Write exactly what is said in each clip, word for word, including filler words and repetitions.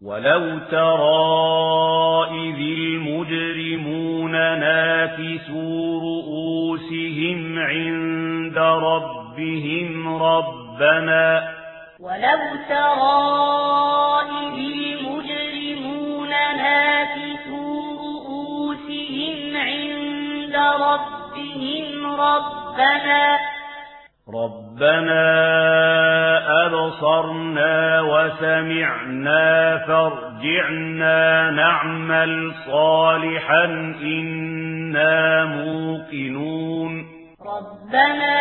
ولو ترى إذ المجرمون ناكسوا رؤوسهم عند ربهم ربنا ولو ترى إذ المجرمون ناكسوا رؤوسهم عند ربهم ربنا ربنا أبصرنا وسمعنا فارجعنا نعمل صالحا إنا موقنون ربنا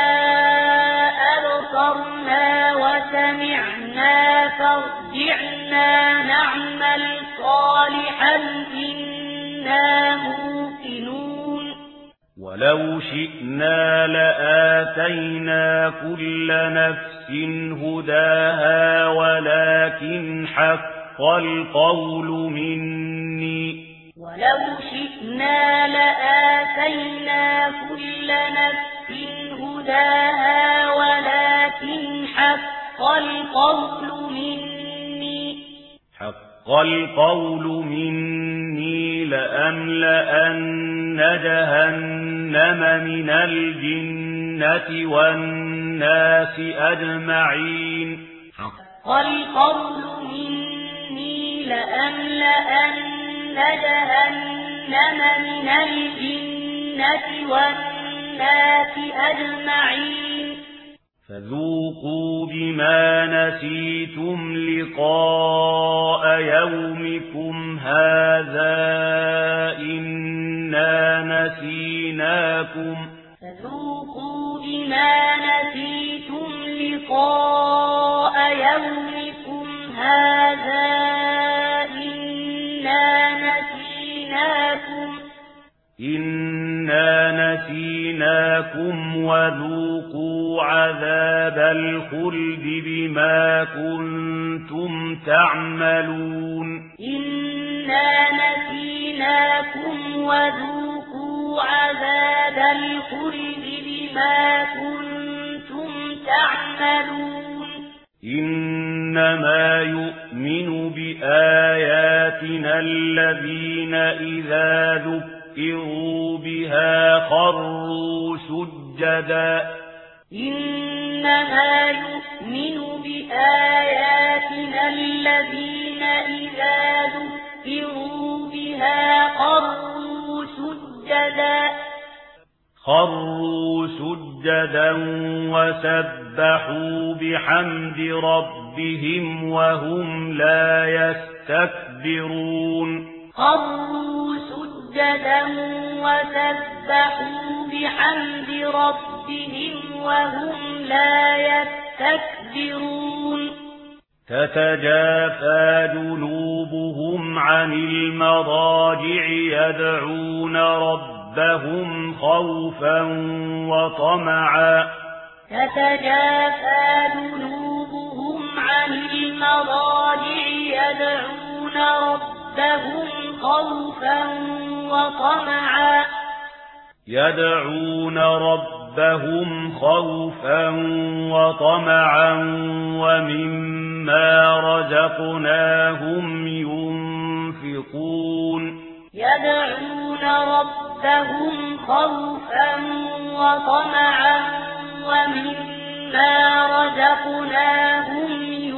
أبصرنا وسمعنا فارجعنا نعمل صالحا إنا موقنون ولو شئنا لآتينا كل نفس هداها ولكن حق القول مني ولو شئنا لآتينا كل نفس هداها ولكن حق القول مني حق القول مني لأملأن جهنم من الجنة والناس أجمعين حق القول مني لأملأن جهنم من الجنة والناس أجمعين فذوقوا بما نسيتم لقاء يومكم هذا إنا نسيناكم فذوقوا بما نسيتم لقاء يومكم هذا إنا نسيناكم إنا نسيناكم وذوقوا عذاب الخلد بما كنتم تعملون إنا نسيناكم وذوقوا عذاب الخلد بما كنتم تعملون إنما يؤمن بآياتنا الذين إذا ذكروا ذكروا بها خروا سجدا إنما يؤمن بآياتنا الذين إذا ذكروا بها خروا سجدا خروا سجدا وسبحوا بحمد ربهم وهم لا يستكبرون خروا سجدا وسبحوا بحمد ربهم وهم لا يستكبرون تتجافى جنوبهم عن المضاجع يدعون ربهم خوفا وطمعا تتجافى جنوبهم عن المضاجع يدعون ربهم خوفا وطمعا يدعون ربهم خوفا وطمعا ومما رزقناهم ينفقون يدعون ربهم خوفا وطمعا ومما رزقناهم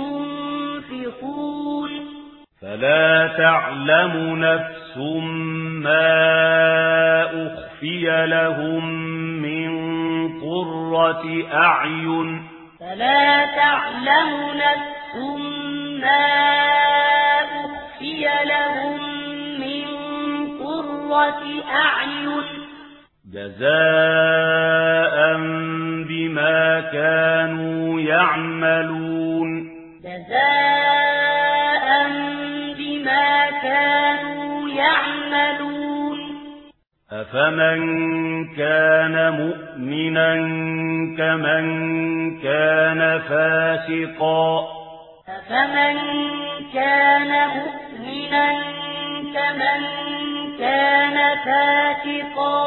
ينفقون فلا تعلم نفس ما أخفي لهم من قرة أعين فلا تعلم نفس ما أخفي لهم من قرة أعين جزاء بما كانوا يعملون جزاء بما كانوا يعملون أفمن كان مؤمنا كمن كان فاسقا أفمن كان مؤمنا كمن كان فاسقا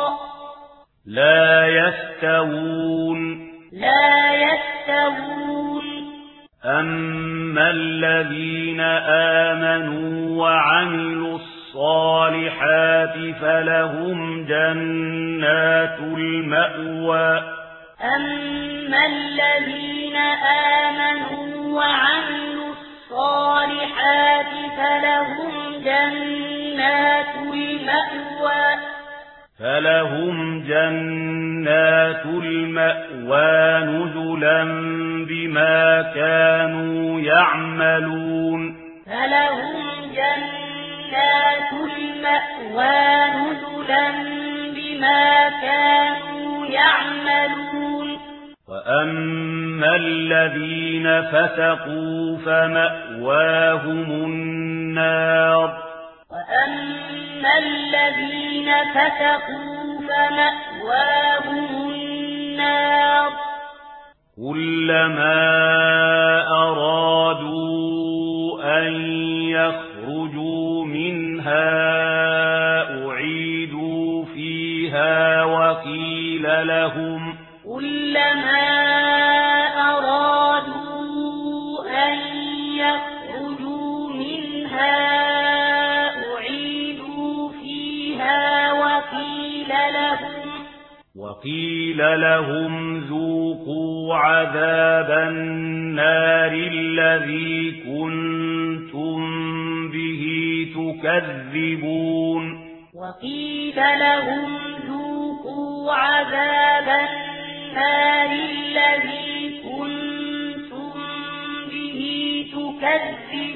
لا يستوون لا يستوون أما الذين آمنوا وعملوا الصالحات فلهم جنات المأوى أما الذين آمنوا وعملوا الصالحات فلهم جنات المأوى فلهم جنات المأوى نزلا بما كانوا يعملون فلهم جنات المأوى نزلا بما كانوا يعملون وأما الذين فسقوا فمأواهم النار وأما الذين فسقوا فمأواهم النار كلما أرادوا أن يخرجوا منها أعيدوا فيها وقيل لهم كلما أرادوا أن يخرجوا منها وقيل لهم ذوقوا عذاب النار الذي كنتم به تكذبون وقيل لهم ذوقوا عذاب النار الذي كنتم به تكذبون